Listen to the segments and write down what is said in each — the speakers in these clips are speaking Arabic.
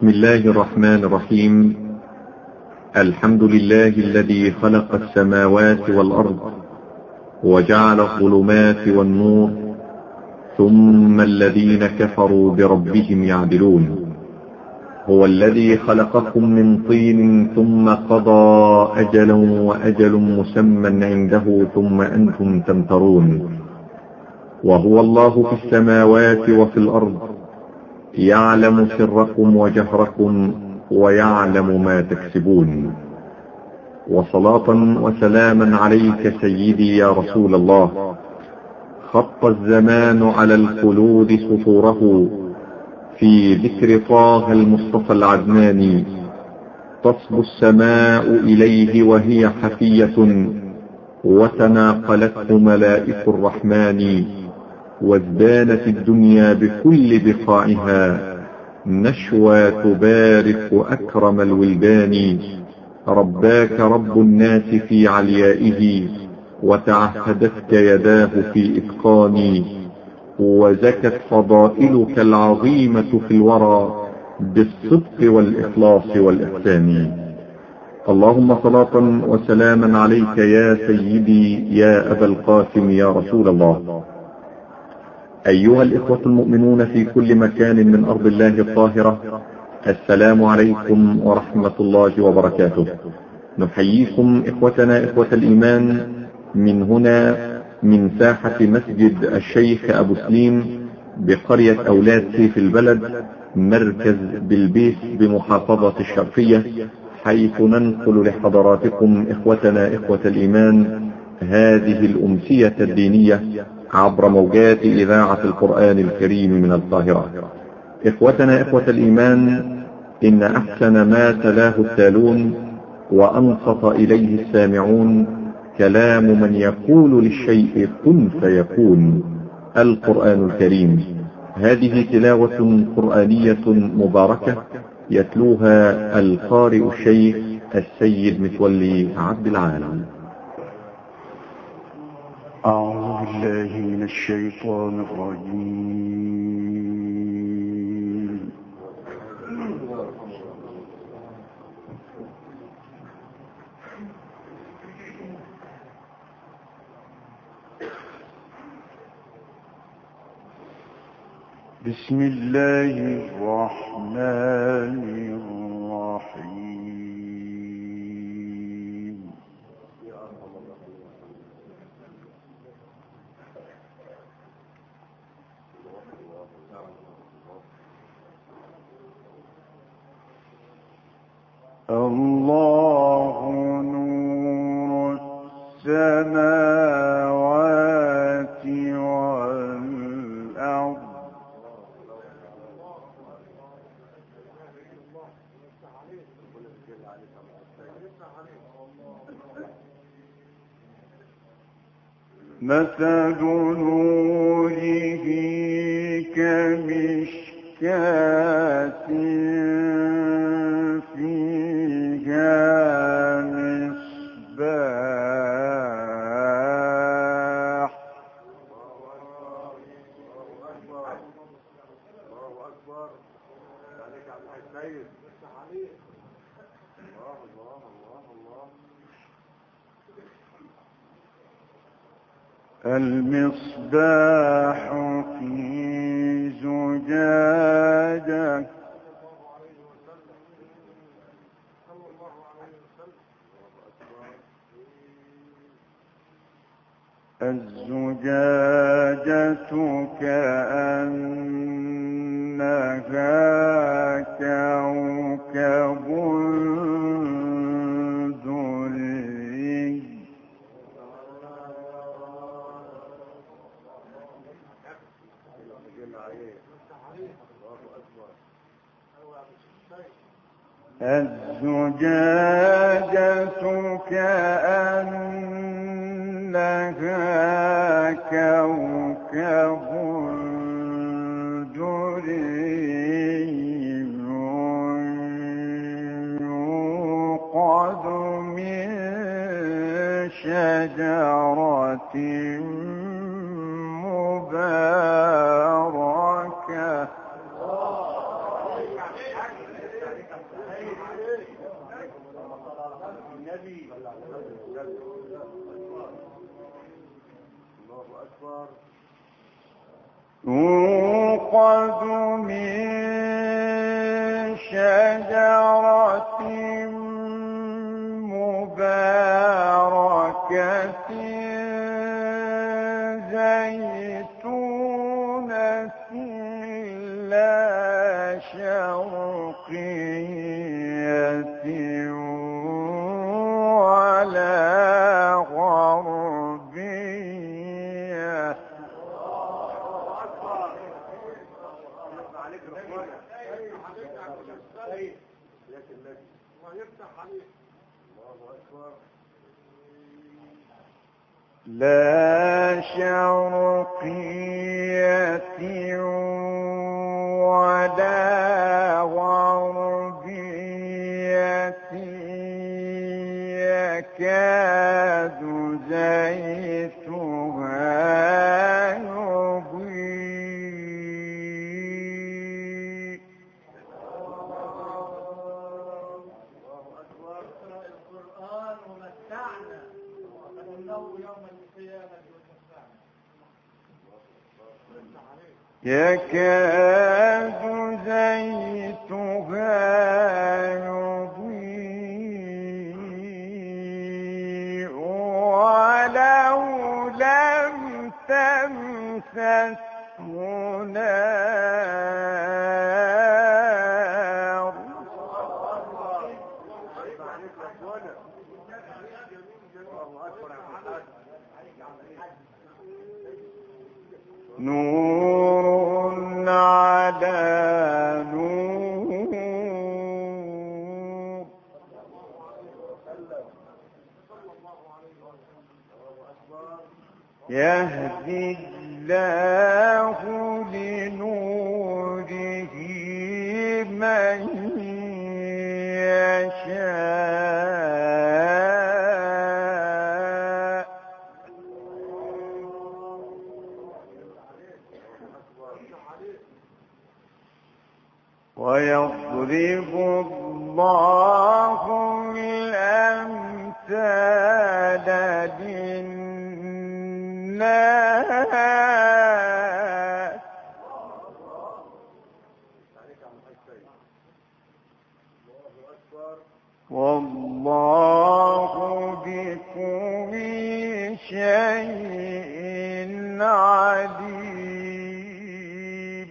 بسم الله الرحمن الرحيم. الحمد لله الذي خلق السماوات والأرض وجعل الظلمات والنور، ثم الذين كفروا بربهم يعدلون. هو الذي خلقكم من طين ثم قضى أجلا وأجل مسمى عنده ثم أنتم تمترون. وهو الله في السماوات وفي الأرض، يعلم سركم وجهركم ويعلم ما تكسبون. وصلاة وسلاما عليك سيدي يا رسول الله. خط الزمان على الخلود سطوره في ذكر طه المصطفى العدناني، تصبو السماء إليه وهي حفية، وتناقلته ملائك الرحمن، وازدانت الدنيا بكل بقاعها، نشوى تبارك أكرم الولدان. رباك رب الناس في عليائه، وتعهدتك يداه في إتقان، وزكت فضائلك العظيمة في الورى بالصدق والإخلاص والإحسان. اللهم صلاة وسلاما عليك يا سيدي يا أبا القاسم يا رسول الله. أيها الإخوة المؤمنون في كل مكان من أرض الله الطاهرة، السلام عليكم ورحمة الله وبركاته. نحييكم إخوتنا إخوة الإيمان من هنا، من ساحة مسجد الشيخ أبو سليم بقرية أولاد سيف البلد، مركز بلبيس بمحافظة الشرقية، حيث ننقل لحضراتكم إخوتنا إخوة الإيمان هذه الأمسية الدينية عبر موجات إذاعة القرآن الكريم من القاهرة. إخوتنا إخوة الإيمان، إن أحسن ما تلاه التالون وأنصت إليه السامعون كلام من يقول للشيء كن فيكون، القرآن الكريم. هذه تلاوة قرآنية مباركة يتلوها القارئ الشيخ السيد متولي عبد العال. أعوذ بالله من الشيطان الرجيم. بسم الله الرحمن الرحيم. الله نور السماوات والأرض. مثل نوره كمشكاة فيها مصباح. المصباح في زجاجة، الزجاجة كأنها كوكب دري. الزجاجة كأنها كوكب دري، يوقد من شجرة مباركة يوقد من شجرة مباركة زيتونة لا شرقية ولا غربية. لا شرقية ولا غربية يكاد زيتها يضيء. القرآن ومتعنا فإنه يوم القيامة يكاد زيتها يضيء ولو لم تمسسه نار. نور على نور يهدي الله لنوره من يشاء ويضرب الله الأمثال للناس والله بكل شيء عليم.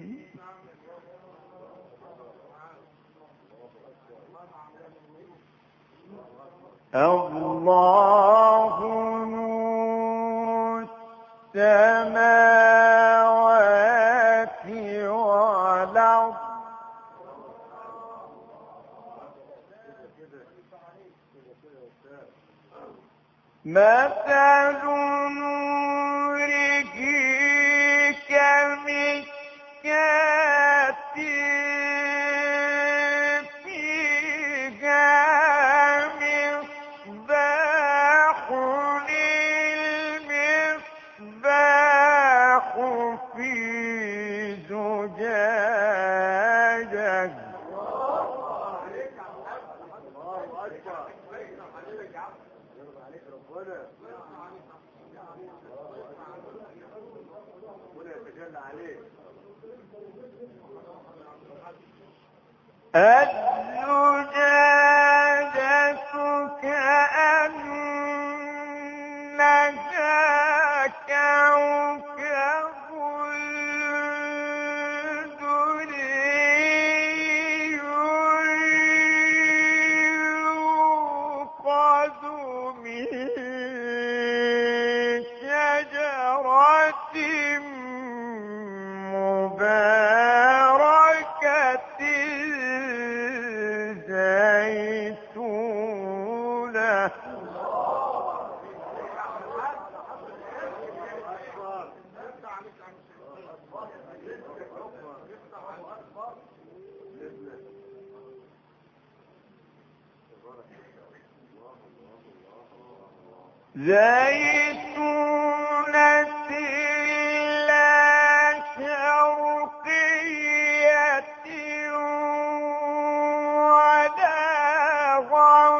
الله نور السماوات والأرض مثل نوره كمشكاة فيها مصباح المصباح في زجاجة الزجاجة كأنها كوكب دري يوقد من شجرة مباركة زيتونة زيتونة لا شرقية ولا غربية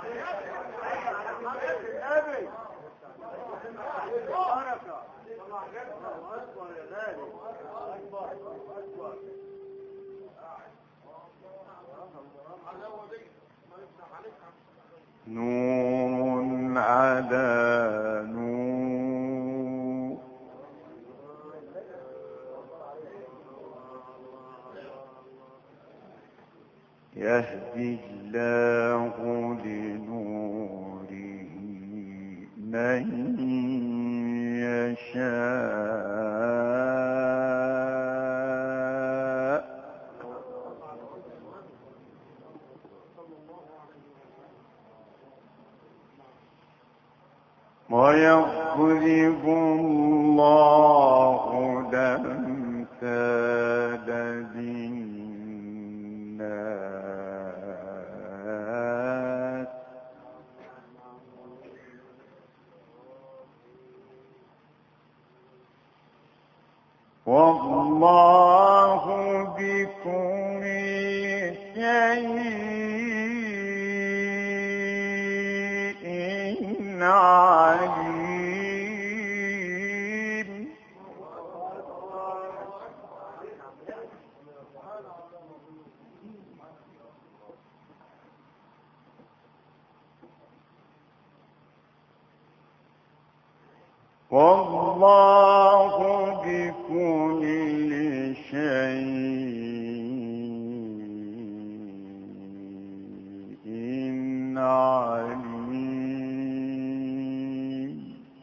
نور على نور يهدي الله لنوره من يشاء ويضرب الله الأمثال للناس والله بكل شيء عليم والله بكل شيء عليم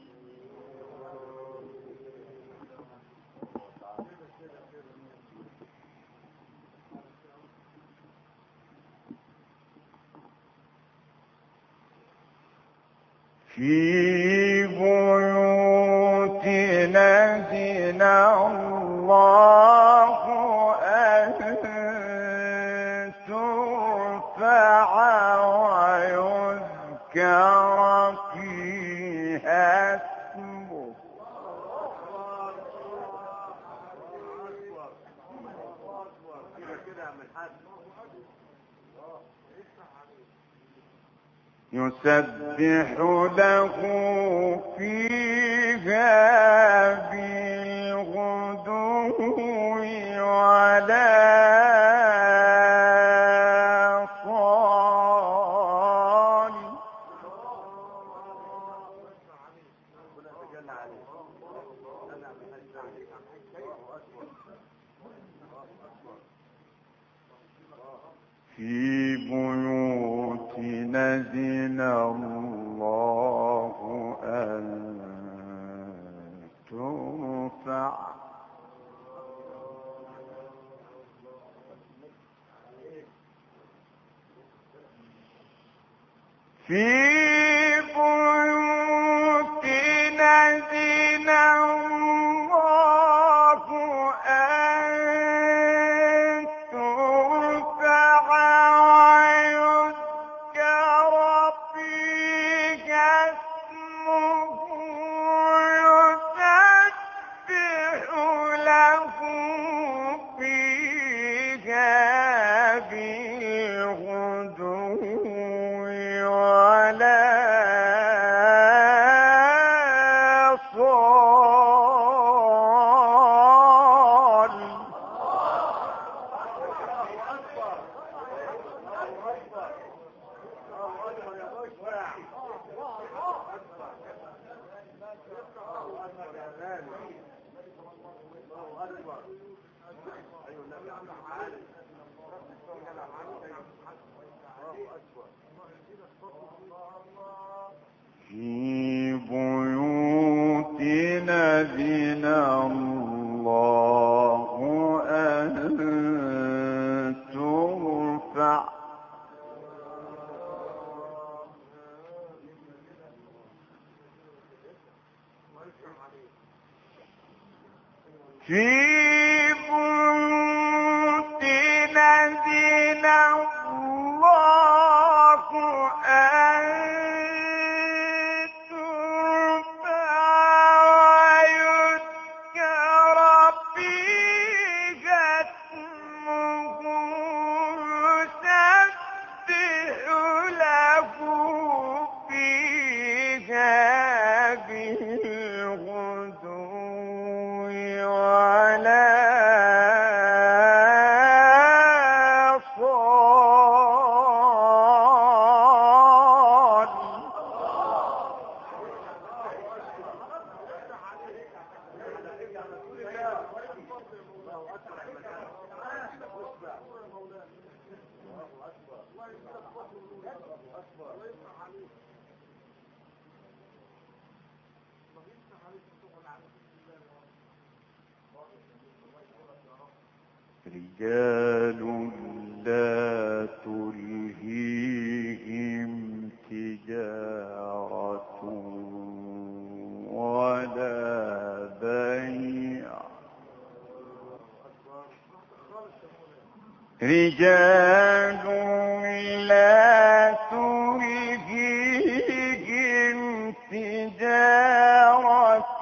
في بيوت نزل الله أن ترفع ويذكر فيها اسمه يسبح له فيها بالغدو ولا صال في بيوت نزل الله أن ترفع في بيوت نزل الله أن ترفع ويذكر فيها اسمه يسبح له فيها بالغدو ولا صال في بيوت نزل الله أن ترفع في بيوت نزل الله أن ترفع ويذكر فيها اسمه يسبح له رجال لا تلهيهم تجارة ولا بيع رجال لا تلهيهم تجارة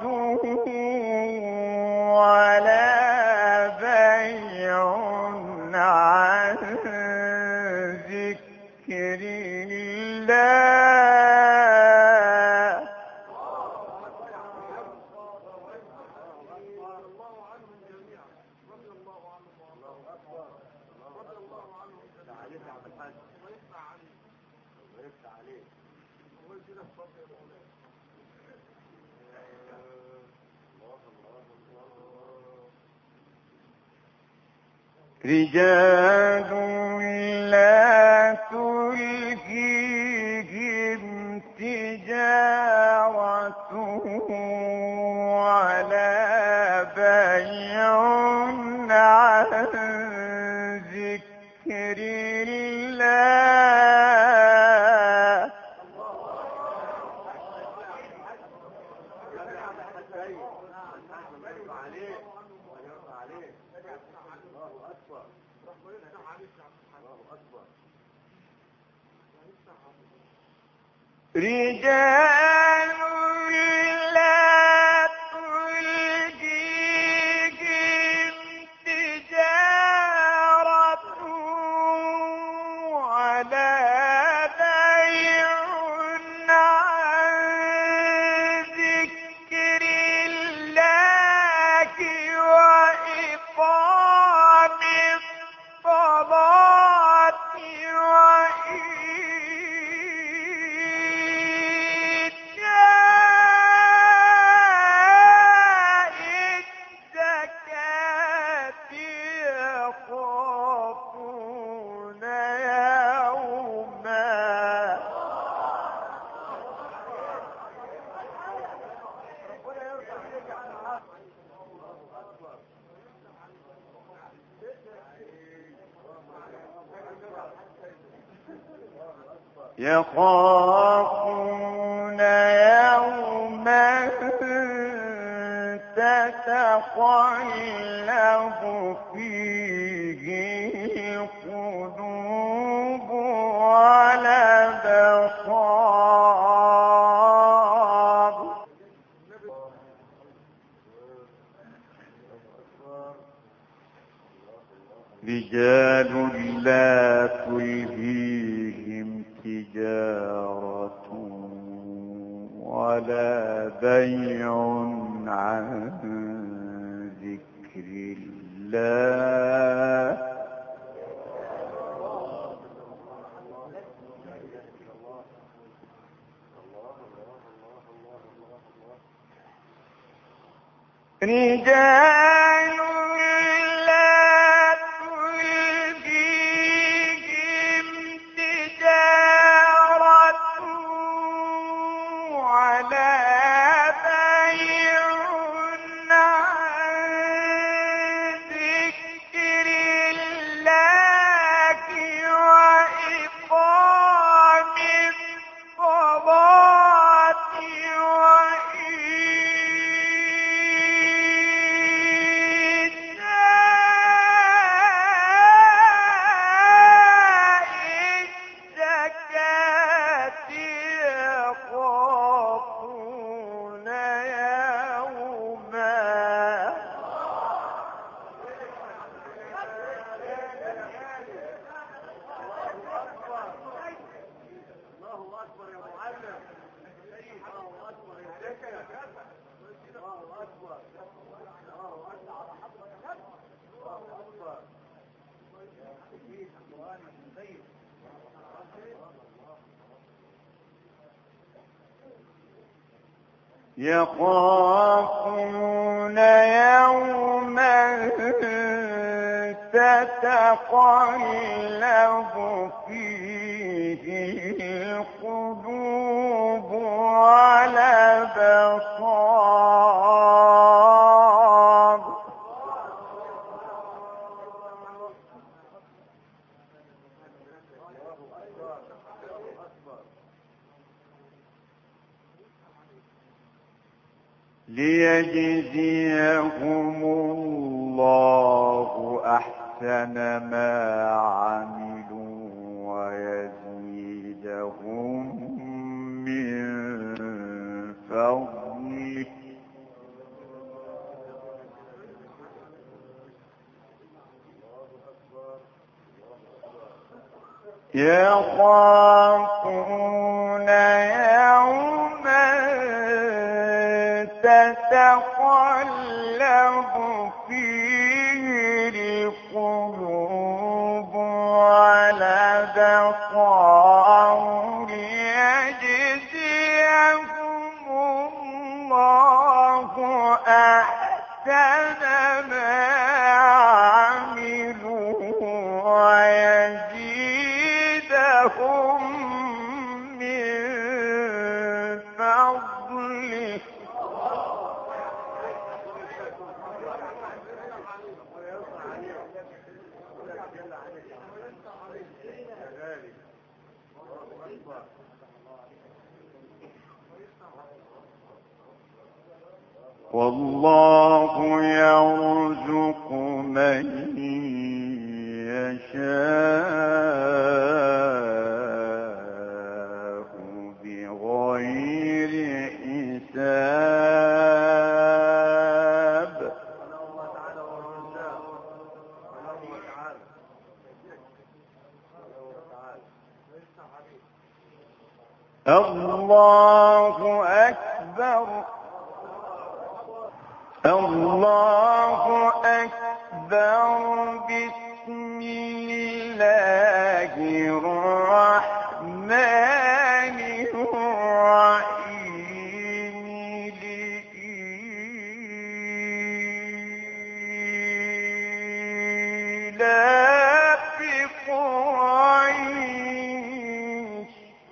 ولا بيع عن ذكر الله رجال لا تلهيهم تجارة ولا بيع عن ذكر الله رجال لا تلهيهم تجارة ولا بيع عن ذكر الله وإقام الصلاة وإيتاء الزكاة يخافون يوما يخافون يوما تتقلب فيه القلوب والأبصار رجال لا تلهيهم تجارة ولا بيع عن ذكر الله رجال لا تلهيهم تجارة ولا بيع عن ذكر الله وإقام الصلاة وإيتاء الزكاة يخافون يوما يخافون يوما تتقلب فيه القلوب والأبصار ليجزيهم الله أحسن ما عملوا ويزيدهم من فضله يخافون يوما تتقلب فيه القلوب والأبصار ليجزيهم الله أحسن ما عملوا ويزيدهم من فضله والله يرزق من يشاء بغير حساب الله أكبر الله أكبر بسم الله الرحمن الرحيم لإيلاف قريش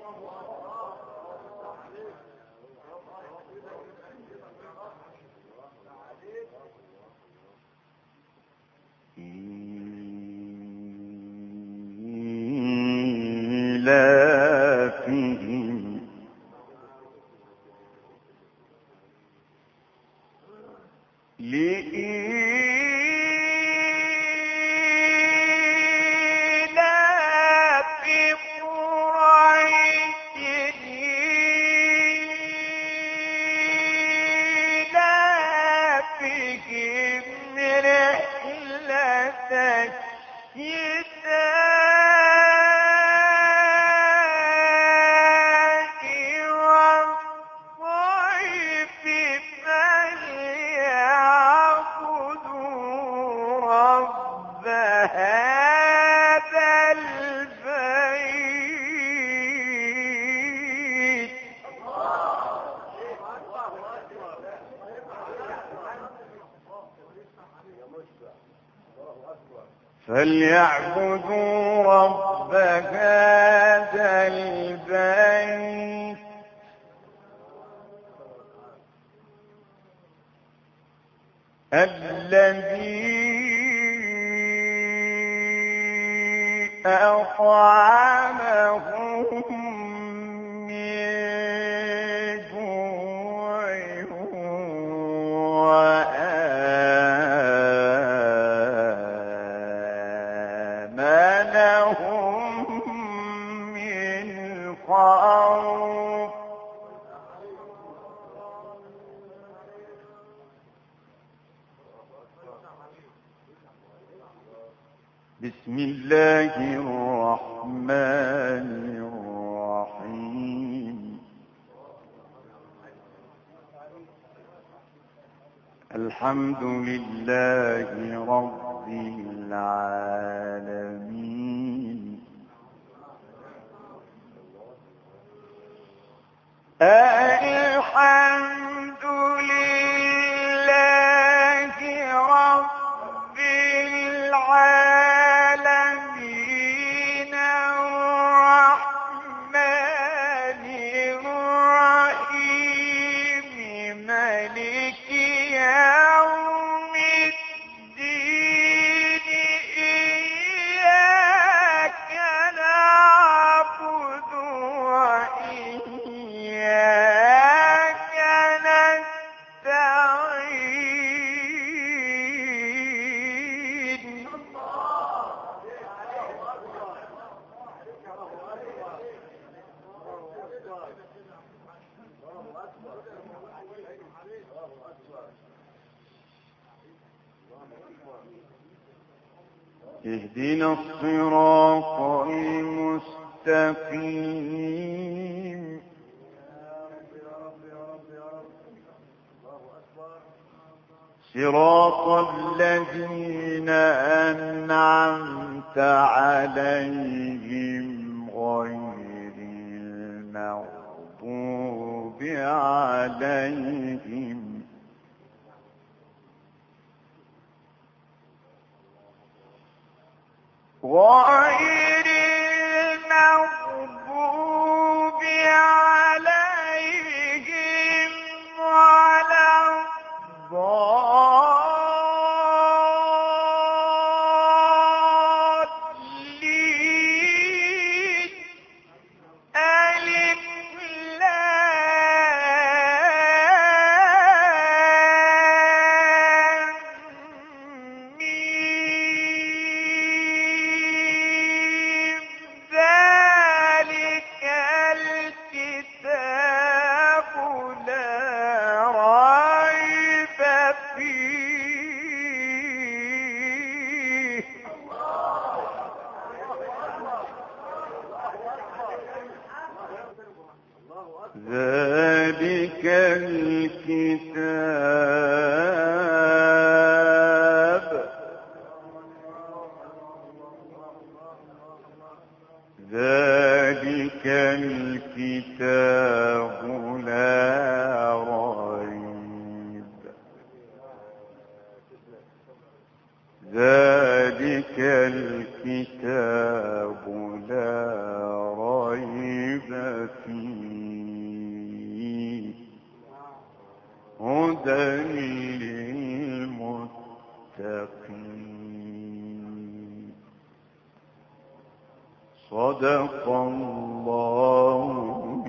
إيلافهم لإيلاف قريش إيلافهم رحلة الشتاء والصيف فليعبدوا رب هذا البيت فليعبدوا رب هذا البيت الذي أطعمهم من جوع وآمنهم من خوف بسم الله الرحمن الرحيم الحمد لله رب العالمين الحمد لله رب العالمين الرحمن الرحيم مالك يوم الدين إياك نعبد وإياك اهدنا الصراط المستقيم صراط الذين أنعمت عليهم غير المغضوب عليهم غير المغضوب عليهم ولا الضالين ألف لام ميم ذلك الكتاب لا ريب فيه ذلك الكتاب ذلك الكتاب لا ريب ذلك الكتاب لا ريب فيه هدى للمتقين صدق الله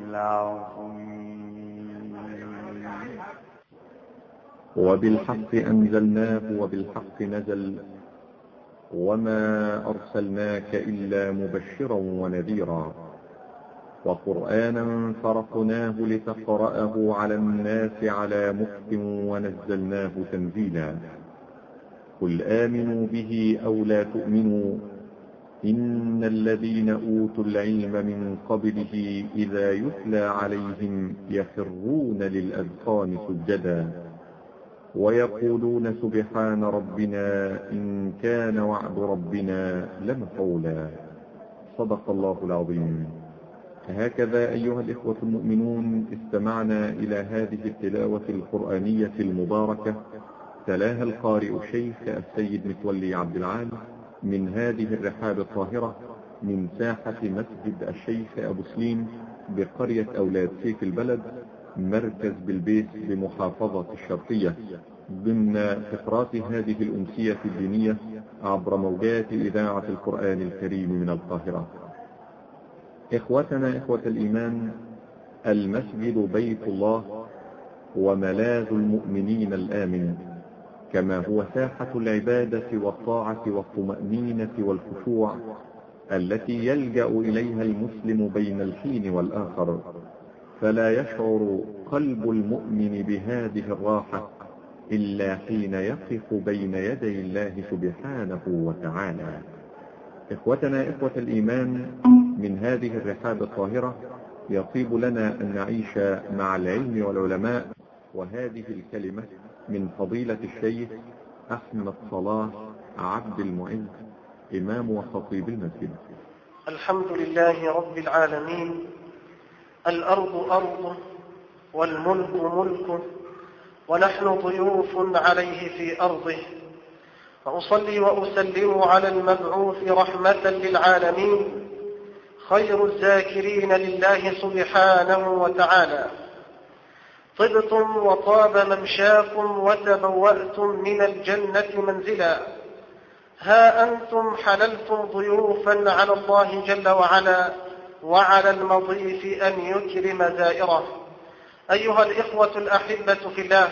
العظيم. وبالحق أنزلناه وبالحق نزل وما أرسلناك إلا مبشرا ونذيرا وقرآنا فرقناه لتقرأه على الناس على مكث ونزلناه تنزيلا قل آمنوا به أو لا تؤمنوا إن الذين أوتوا العلم من قبله إذا يتلى عليهم يخرون للأذقان سجدا ويقولون سبحان ربنا إن كان وعد ربنا لمفعولا صدق الله العظيم. هكذا أيها الإخوة المؤمنون استمعنا إلى هذه التلاوة القرآنية المباركة تلاها القارئ الشيخ السيد متولي عبد العال من هذه الرحاب الطاهرة من ساحة مسجد الشيخ أبو سليم بقرية أولاد سيف البلد مركز بالبيت بمحافظة الشرقية ضمن فقرات هذه الأمسية الدينية عبر موجات إذاعة القرآن الكريم من القاهرة. إخوتنا إخوة الإيمان، المسجد بيت الله وملاذ المؤمنين الآمن، كما هو ساحة العبادة والطاعة والطمأنينة والخشوع التي يلجأ إليها المسلم بين الحين والآخر، فلا يشعر قلب المؤمن بهذه الراحة إلا حين يقف بين يدي الله سبحانه وتعالى. إخوتنا إخوة الإيمان، من هذه الرحاب الطاهرة يطيب لنا أن نعيش مع العلم والعلماء، وهذه الكلمة من فضيلة الشيخ أحمد صلاح عبد المعز إمام وخطيب المسجد. الحمد لله رب العالمين، الأرض أرضه والملك ملكه ونحن ضيوف عليه في أرضه، فأصلي وأسلم على المبعوث رحمة للعالمين خير الذاكرين لله سبحانه وتعالى. طبتم وطاب ممشاكم وتبوأتم من الجنة منزلا، ها أنتم حللتم ضيوفا على الله جل وعلا، وعلى المضيف أن يكرم زائره. أيها الإخوة الأحبة في الله،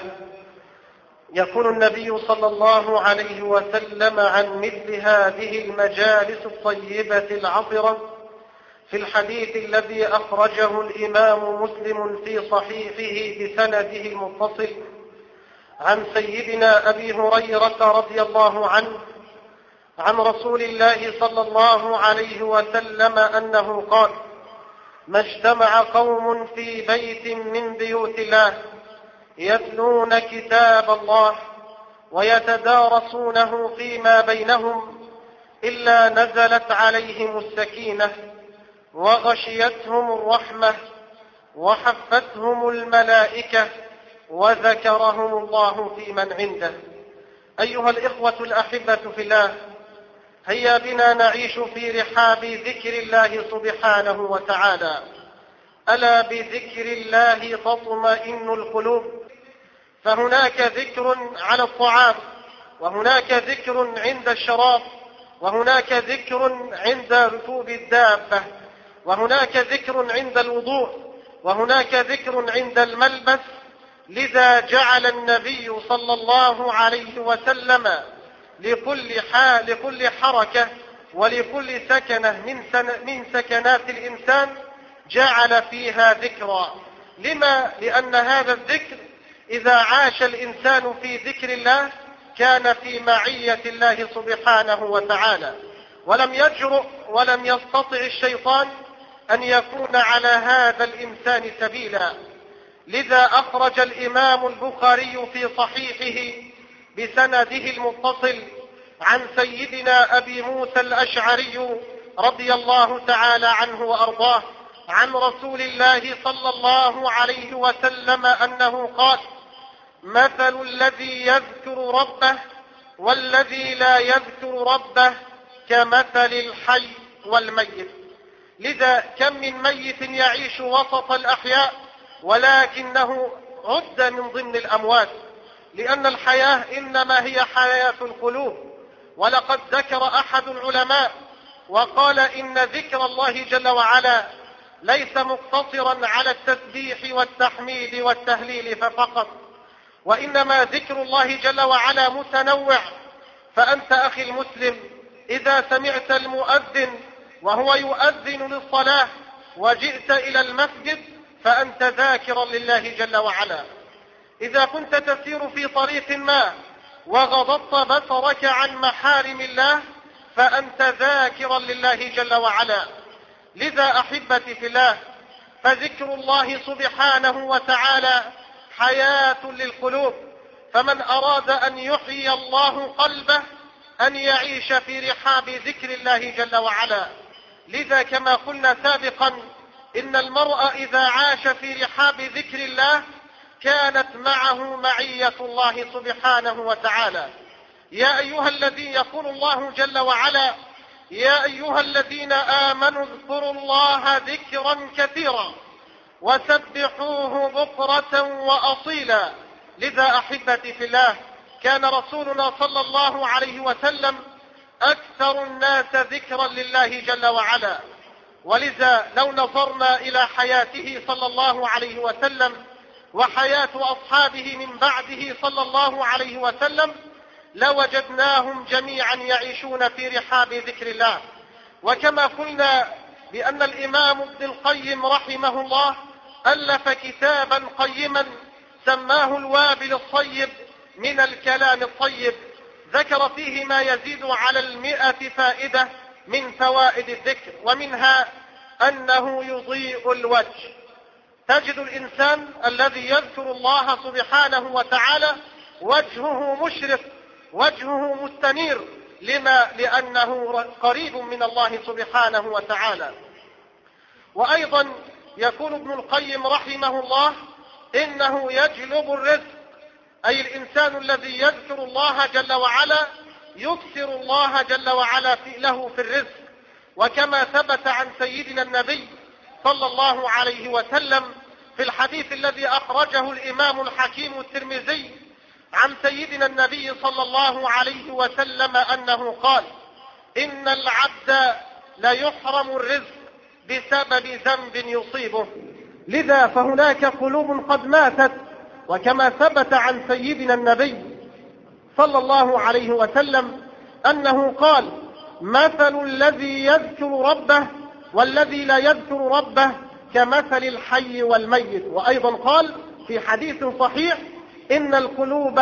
يقول النبي صلى الله عليه وسلم عن مثل هذه المجالس الطيبة العطرة: في الحديث الذي أخرجه الإمام مسلم في صحيحه بسنده المتصل عن سيدنا أبي هريرة رضي الله عنه عن رسول الله صلى الله عليه وسلم أنه قال: ما اجتمع قوم في بيت من بيوت الله يتلون كتاب الله ويتدارسونه فيما بينهم إلا نزلت عليهم السكينة وغشيتهم الرحمة وحفتهم الملائكة وذكرهم الله في من عنده. أيها الإخوة الأحبة في الله، هيا بنا نعيش في رحاب ذكر الله سبحانه وتعالى. ألا بذكر الله تطمئن القلوب. فهناك ذكر على الطعام، وهناك ذكر عند الشراب، وهناك ذكر عند ركوب الدابة، وهناك ذكر عند الوضوء، وهناك ذكر عند الملبس. لذا جعل النبي صلى الله عليه وسلم لكل حركة ولكل سكنة من سكنات الإنسان جعل فيها ذكرا. لما؟ لأن هذا الذكر إذا عاش الإنسان في ذكر الله كان في معية الله سبحانه وتعالى، ولم يجرؤ ولم يستطع الشيطان أن يكون على هذا الإنسان سبيلا. لذا أخرج الإمام البخاري في صحيحه بسنده المتصل عن سيدنا أبي موسى الأشعري رضي الله تعالى عنه وأرضاه عن رسول الله صلى الله عليه وسلم أنه قال: مثل الذي يذكر ربه والذي لا يذكر ربه كمثل الحي والميت. لذا كم من ميت يعيش وسط الأحياء ولكنه عد من ضمن الأموات، لأن الحياة إنما هي حياة القلوب. ولقد ذكر أحد العلماء وقال إن ذكر الله جل وعلا ليس مقتصرا على التسبيح والتحميد والتهليل فقط، وإنما ذكر الله جل وعلا متنوع. فأنت أخي المسلم إذا سمعت المؤذن وهو يؤذن للصلاة وجئت إلى المسجد فأنت ذاكرا لله جل وعلا. إذا كنت تسير في طريق ما وغضضت بصرك عن محارم الله فأنت ذاكرا لله جل وعلا. لذا أحبتي في الله، فذكر الله سبحانه وتعالى حياة للقلوب. فمن أراد أن يحيي الله قلبه أن يعيش في رحاب ذكر الله جل وعلا. لذا كما قلنا سابقا إن المرء إذا عاش في رحاب ذكر الله كانت معه معية الله سبحانه وتعالى. يا أيها الذين يقول الله جل وعلا: يا أيها الذين آمنوا اذكروا الله ذكرا كثيرا وسبحوه بكرة وأصيلا. لذا أحبتي في الله كان رسولنا صلى الله عليه وسلم أكثر الناس ذكرا لله جل وعلا. ولذا لو نظرنا إلى حياته صلى الله عليه وسلم وحياة أصحابه من بعده صلى الله عليه وسلم لوجدناهم جميعا يعيشون في رحاب ذكر الله. وكما قلنا بأن الإمام ابن القيم رحمه الله ألف كتابا قيما سماه الوابل الصيب من الكلام الطيب، ذكر فيه ما يزيد على 100 فائدة من فوائد الذكر، ومنها أنه يضيء الوجه. تجد الإنسان الذي يذكر الله سبحانه وتعالى وجهه مشرق، وجهه مستنير. لما؟ لأنه قريب من الله سبحانه وتعالى. وأيضا يقول ابن القيم رحمه الله: إنه يجلب الرزق، أي الإنسان الذي يذكر الله جل وعلا يكثر الله جل وعلا له في الرزق. وكما ثبت عن سيدنا النبي صلى الله عليه وسلم في الحديث الذي أخرجه الإمام الحكيم الترمذي عن سيدنا النبي صلى الله عليه وسلم أنه قال: إن العبد ليحرم الرزق بسبب ذنب يصيبه. لذا فهناك قلوب قد ماتت. وكما ثبت عن سيدنا النبي صلى الله عليه وسلم أنه قال: مثل الذي يذكر ربه والذي لا يذكر ربه كمثل الحي والميت. وأيضا قال في حديث صحيح: إن القلوب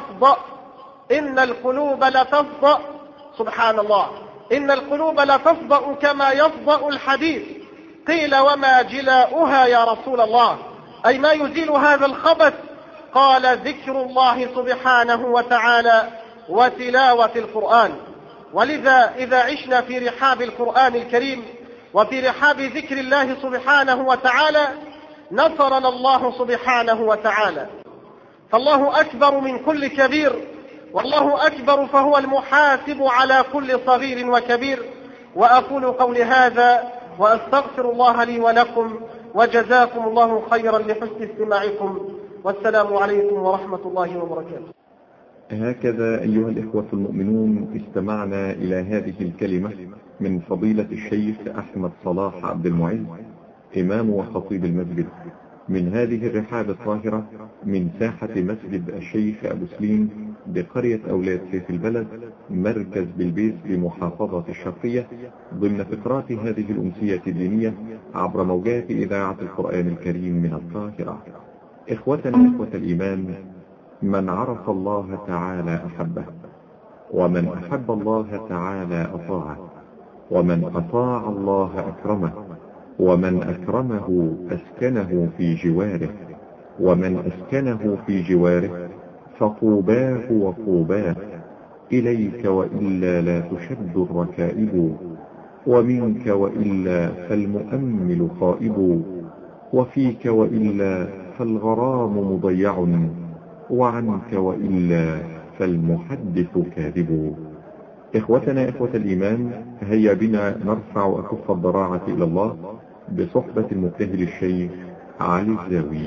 لتفضأ سبحان الله، إن القلوب لتفضأ كما يفضأ الحديد. قيل: وما جلاؤها يا رسول الله؟ أي ما يزيل هذا الخبث؟ قال: ذكر الله سبحانه وتعالى وتلاوة القرآن. ولذا إذا عشنا في رحاب القرآن الكريم وفي رحاب ذكر الله سبحانه وتعالى نصرنا الله سبحانه وتعالى. فالله أكبر من كل كبير، والله أكبر فهو المحاسب على كل صغير وكبير. وأقول قولي هذا وأستغفر الله لي ولكم، وجزاكم الله خيرا لحسن استماعكم، والسلام عليكم ورحمة الله وبركاته. هكذا أيها الإخوة المؤمنون استمعنا إلى هذه الكلمة من فضيلة الشيخ أحمد صلاح عبد المعز، إمام وخطيب المسجد، من هذه الرحاب الطاهرة من ساحة مسجد الشيخ أبو سليم بقرية أولاد سيف البلد، مركز بلبيس بمحافظة الشرقية، ضمن فقرات هذه الأمسية الدينية عبر موجات إذاعة القرآن الكريم من القاهرة. إخوتنا إخوة الإيمان، من عرف الله تعالى أحبه، ومن أحب الله تعالى أطاعه، ومن أطاع الله أكرمه، ومن أكرمه أسكنه في جواره، ومن أسكنه في جواره فطوباه وطوباه. إليك وإلا لا تشد الركائب، ومنك وإلا فالمؤمل خائب، وفيك وإلا فالغرام مضيع، وعنك وإلا فالمحدث كاذب. إخوتنا إخوة الإيمان، هيا بنا نرفع أكف الضراعة إلى الله بصحبة المبتهل الشيخ علي الزاوي.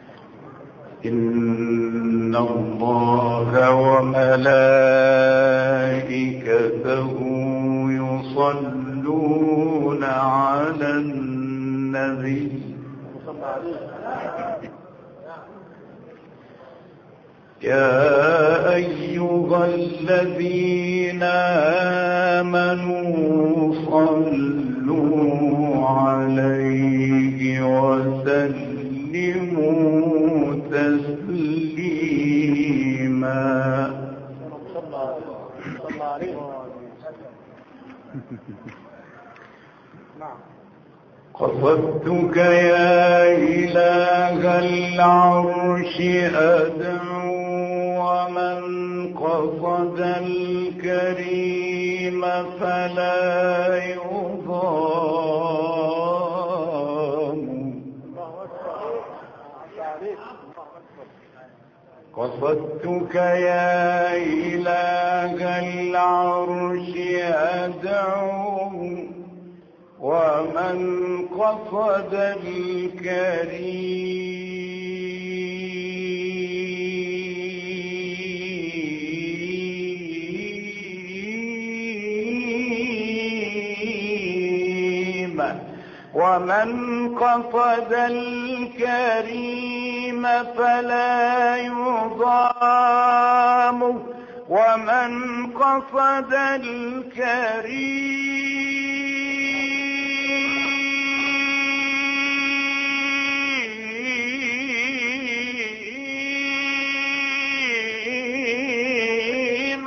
إن الله وملائكته يصلون على النبي يا أيها الذين آمنوا صلوا عليه وسلموا تسليما. قصدتك يا إله العرش أدعو، ومن قصد الكريم فلا يضام. قصدتك يا إله العرش أدعو، ومن قصد الكريم فلا يضام. ومن قصد الكريم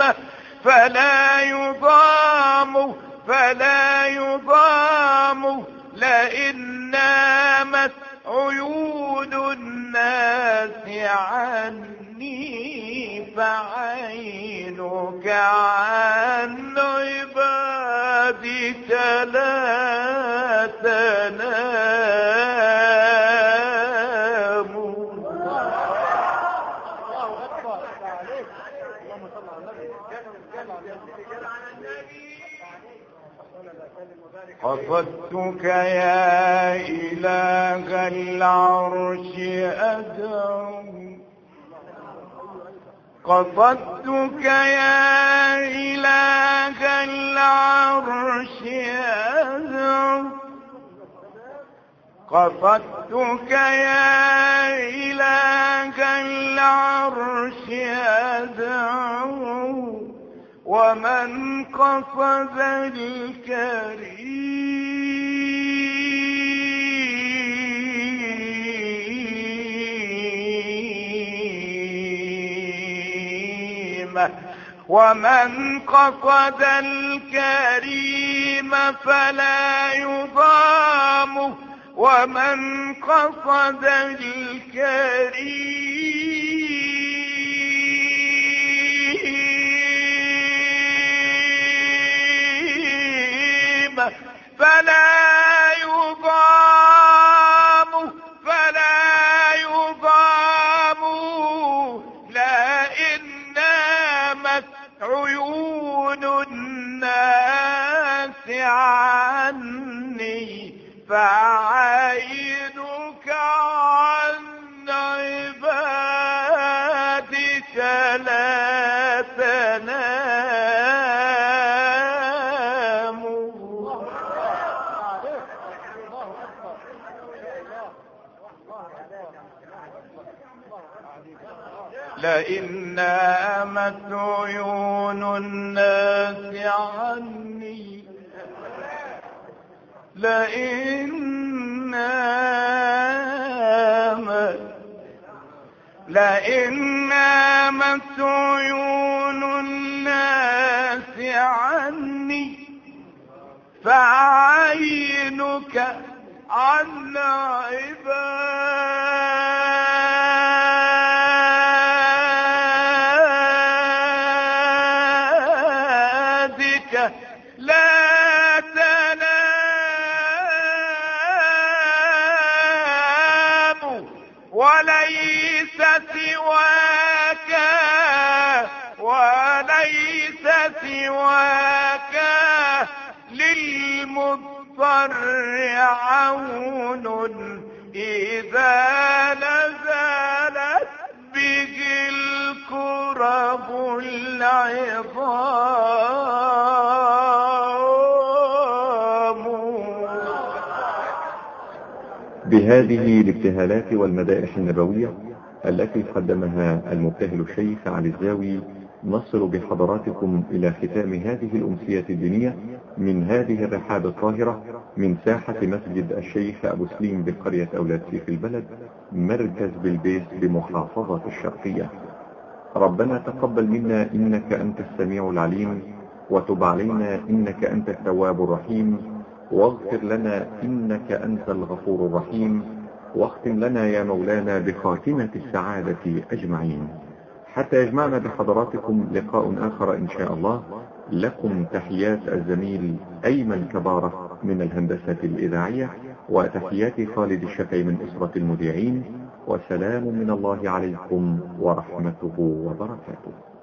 فلا يضام. لئن نامت عيون الناس عني فعينك عن عبادك لا تنام. قصدتك يا إله العرش أدعو، قصدتك يا إله العرش أدعو، قصدتك يا إله العرش أدعو، ومن قصد الكريم ومن قصد الكريم فلا يضامه ومن قصد الكريم فلا يضامه لئن نامت عيون الناس عني فعينك عن عبادك لا تنام. لئن نامت عيون الناس عني لئن نامت عيون الناس عني فعينك عن عبادك لا تنام. وليس سواك للمضطر عون إذا نزلت به الكرب العظام. بهذه الابتهالات والمدائح النبوية التي قدمها المبتهل الشيخ علي الزاوي نصل بحضراتكم إلى ختام هذه الأمسية الدينية من هذه الرحاب الطاهرة من ساحة مسجد الشيخ أبو سليم بقرية أولاد سيف البلد مركز بلبيس بمحافظة الشرقية. ربنا تقبل منا إنك أنت السميع العليم وتب علينا إنك أنت التواب الرحيم واغفر لنا إنك أنت الغفور الرحيم واختم لنا يا مولانا بخاتمة السعادة أجمعين. حتى يجمعنا بحضراتكم لقاء آخر إن شاء الله، لكم تحيات الزميل أيمن كبارة من الهندسة الإذاعية وتحيات خالد الشافعي من أسرة المذيعين، وسلام من الله عليكم ورحمته وبركاته.